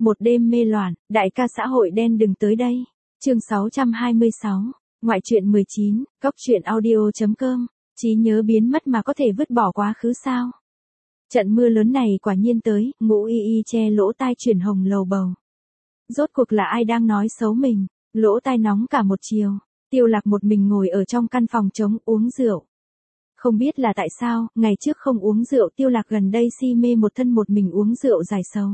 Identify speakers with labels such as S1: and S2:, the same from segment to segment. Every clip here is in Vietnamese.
S1: Một đêm mê loạn, đại ca xã hội đen đừng tới đây. Chương 626, ngoại truyện 19, góc truyện audio.com, trí nhớ biến mất mà có thể vứt bỏ quá khứ sao? Trận mưa lớn này quả nhiên tới, Ngũ Y Y che lỗ tai chuyển hồng lầu bầu. Rốt cuộc là ai đang nói xấu mình, lỗ tai nóng cả một chiều, Tiêu Lạc một mình ngồi ở trong căn phòng trống uống rượu. Không biết là tại sao, ngày trước không uống rượu Tiêu Lạc gần đây si mê một thân một mình uống rượu dài sâu.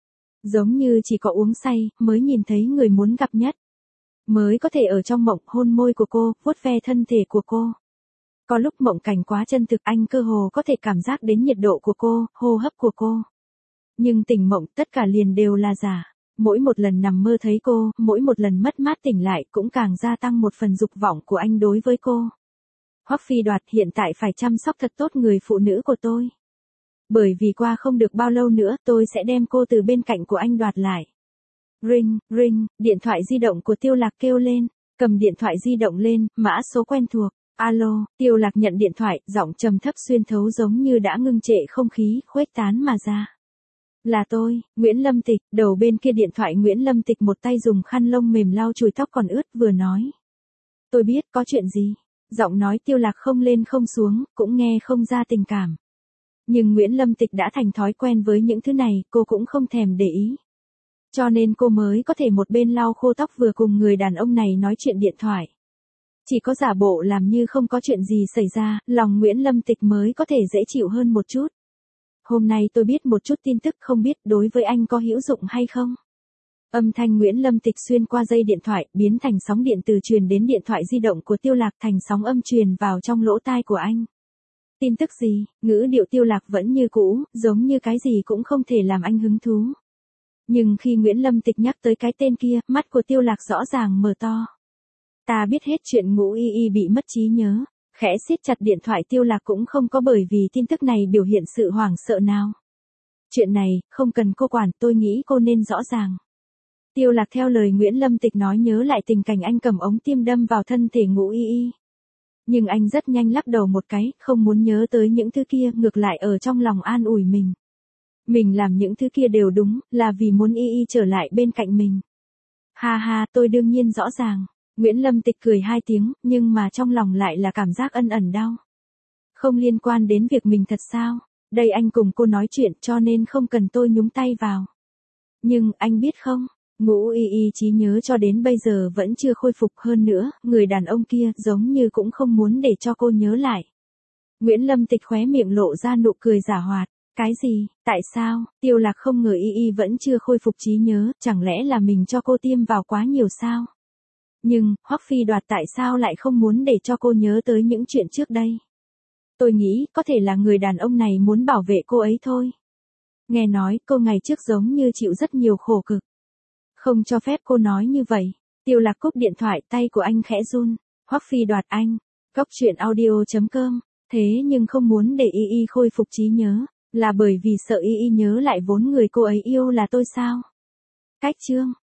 S1: Giống như chỉ có uống say, mới nhìn thấy người muốn gặp nhất. Mới có thể ở trong mộng hôn môi của cô, vuốt ve thân thể của cô. Có lúc mộng cảnh quá chân thực anh cơ hồ có thể cảm giác đến nhiệt độ của cô, hô hấp của cô. Nhưng tỉnh mộng tất cả liền đều là giả. Mỗi một lần nằm mơ thấy cô, mỗi một lần mất mát tỉnh lại cũng càng gia tăng một phần dục vọng của anh đối với cô. Hoắc Phi Đoạt hiện tại phải chăm sóc thật tốt người phụ nữ của tôi. Bởi vì qua không được bao lâu nữa tôi sẽ đem cô từ bên cạnh của anh đoạt lại. Ring, ring, điện thoại di động của Tiêu Lạc kêu lên, cầm điện thoại di động lên, mã số quen thuộc. Alo, Tiêu Lạc nhận điện thoại, giọng trầm thấp xuyên thấu giống như đã ngưng trệ không khí, khuếch tán mà ra. Là tôi, Nguyễn Lâm Tịch, đầu bên kia điện thoại Nguyễn Lâm Tịch một tay dùng khăn lông mềm lau chùi tóc còn ướt vừa nói. Tôi biết có chuyện gì. Giọng nói Tiêu Lạc không lên không xuống, cũng nghe không ra tình cảm. Nhưng Nguyễn Lâm Tịch đã thành thói quen với những thứ này, cô cũng không thèm để ý. Cho nên cô mới có thể một bên lau khô tóc vừa cùng người đàn ông này nói chuyện điện thoại. Chỉ có giả bộ làm như không có chuyện gì xảy ra, lòng Nguyễn Lâm Tịch mới có thể dễ chịu hơn một chút. Hôm nay tôi biết một chút tin tức không biết đối với anh có hữu dụng hay không. Âm thanh Nguyễn Lâm Tịch xuyên qua dây điện thoại, biến thành sóng điện từ truyền đến điện thoại di động của Tiêu Lạc thành sóng âm truyền vào trong lỗ tai của anh. Tin tức gì? Ngữ điệu Tiêu Lạc vẫn như cũ, giống như cái gì cũng không thể làm anh hứng thú. Nhưng khi Nguyễn Lâm Tịch nhắc tới cái tên kia, mắt của Tiêu Lạc rõ ràng mở to. Ta biết hết chuyện Ngũ Y Y bị mất trí nhớ, khẽ siết chặt điện thoại Tiêu Lạc cũng không có bởi vì tin tức này biểu hiện sự hoảng sợ nào. Chuyện này, không cần cô quản, tôi nghĩ cô nên rõ ràng. Tiêu Lạc theo lời Nguyễn Lâm Tịch nói nhớ lại tình cảnh anh cầm ống tiêm đâm vào thân thể Ngũ Y Y. Nhưng anh rất nhanh lắc đầu một cái, không muốn nhớ tới những thứ kia, ngược lại ở trong lòng an ủi mình. Mình làm những thứ kia đều đúng, là vì muốn Y Y trở lại bên cạnh mình. Ha ha, tôi đương nhiên rõ ràng. Nguyễn Lâm Tịch cười hai tiếng, nhưng mà trong lòng lại là cảm giác ân ẩn đau. Không liên quan đến việc mình thật sao? Đây anh cùng cô nói chuyện cho nên không cần tôi nhúng tay vào. Nhưng, anh biết không? Ngũ Y Y trí nhớ cho đến bây giờ vẫn chưa khôi phục hơn nữa, người đàn ông kia giống như cũng không muốn để cho cô nhớ lại. Nguyễn Lâm Tịch khóe miệng lộ ra nụ cười giảo hoạt. Cái gì? Tại sao? Tiêu Lạc không ngờ Y Y vẫn chưa khôi phục trí nhớ, chẳng lẽ là mình cho cô tiêm vào quá nhiều sao? Nhưng, Hoắc Phi Đoạt tại sao lại không muốn để cho cô nhớ tới những chuyện trước đây? Tôi nghĩ, có thể là người đàn ông này muốn bảo vệ cô ấy thôi. Nghe nói, cô ngày trước giống như chịu rất nhiều khổ cực. Không cho phép cô nói như vậy. Tiêu Lạc cúp điện thoại, tay của anh khẽ run. Hoắc Phi Đoạt anh. Góc truyện audio.com. Thế nhưng không muốn để Y Y khôi phục trí nhớ. Là bởi vì sợ Y Y nhớ lại vốn người cô ấy yêu là tôi sao? Cách chương.